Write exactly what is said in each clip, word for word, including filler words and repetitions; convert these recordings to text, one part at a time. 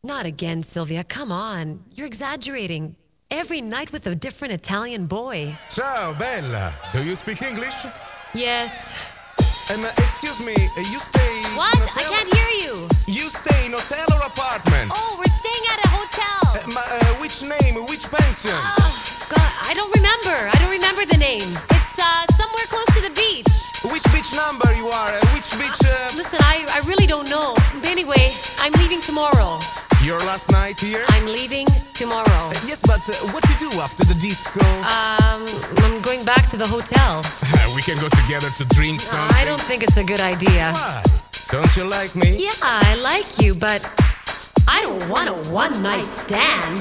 Not again, Sylvia. Come on. You're exaggerating. Every night with a different Italian boy. Ciao, Bella. Do you speak English? Yes. Um, excuse me, uh, you stay... What? in I hotel? can't hear you. You stay in hotel or apartment? Oh, we're staying at a hotel. Uh, ma- uh, which name, which pension? Oh, God, I don't remember. I don't remember the name. It's uh, somewhere close to the beach. Which beach number you are? Uh, which beach... Uh... Listen, I, I really don't know. But anyway, I'm leaving tomorrow. Your last night here? I'm leaving tomorrow. Uh, yes, but uh, what you do after the disco? Um, I'm going back to the hotel. we can go together to drink something. I don't think it's a good idea. Why? Don't you like me? Yeah, I like you, but I don't want a one-night stand.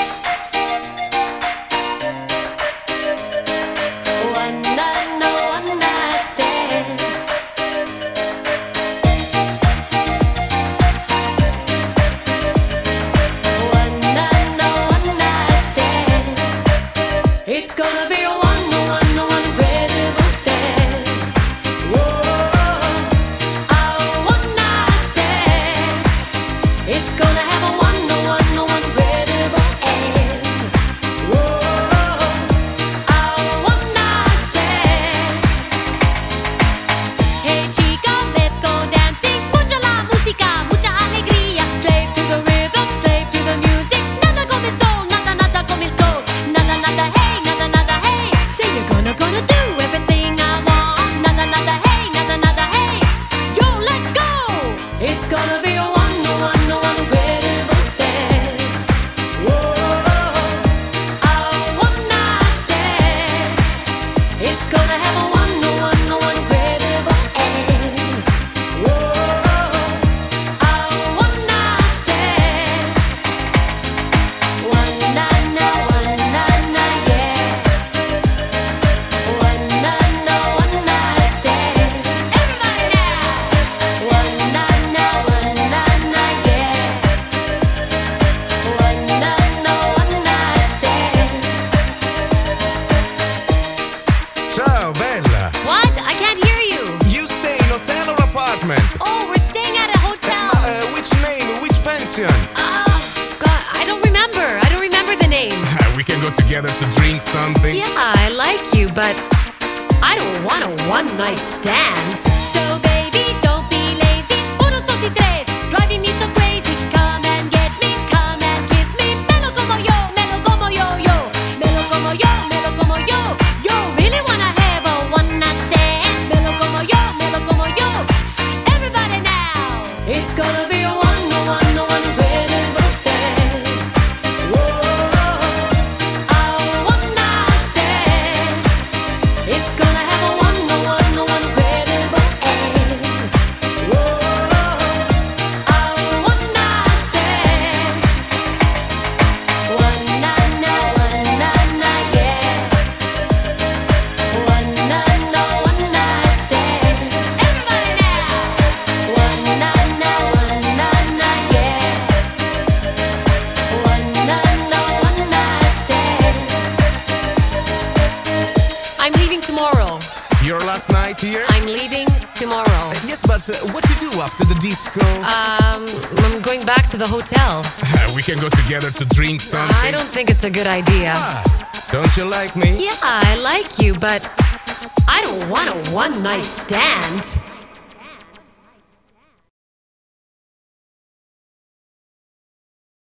One night, no one-night stand. One night, no one-night stand. It's gonna be a one, no one, no incredible stand. Whoa, a one-night stand. It's gonna have a one, no one, no incredible end. Whoa, a one-night stand. Hey chica, let's go dancing. Mucha la música, mucha alegría. Slave to the rhythm, slave to the music. Nada como el sol, nada, nada como el sol. Nada, nada, hey, nada, nada, hey. Say you're gonna, gonna do everything I want. Nada, nada, hey, nada, nada, hey. Yo, let's go. It's gonna be a one, no one, no one incredible stand. Whoa, a one-night stand. It's gonna have a one, no one, no one incredible end. Whoa, a one-night stand. One night, no, one night, night, yeah. One night, no, one night stand. Everybody now. One night, no, one night, night, yeah. One night, no, one night stand. Ciao, Bella. What? I can't hear you. You stay in hotel or apartment? Oh, we're staying at a hotel. Uh, which name, which pension? Oh, God, I don't remember. I don't remember the name. we can go together to drink something. Yeah, I like you, but I don't want a one-night stand. So baby, don't be lazy. Uno, dos y tres, driving me so crazy. Come and get me, come and kiss me. Melo como yo, melo como yo, yo. Melo como yo, melo como yo. Yo really wanna have a one-night stand. Melo como yo, melo como yo. Everybody now. It's gonna be a one, no one, no one incredible stand. Whoa, a one-night stand. It's gonna have a one, no one, no one incredible end. Whoa, a one-night stand. One night, no, one night, night, yeah. One night, no, one night stand. Everybody now. One night, no, one night, night, yeah. One night, no, one night stand. I'm leaving tomorrow. Your last night here? I'm leaving tomorrow. Yes, but uh, what you do after the disco? Um, I'm going back to the hotel. we can go together to drink something. I don't think it's a good idea. Why? Don't you like me? Yeah, I like you, but I don't want a one-night stand.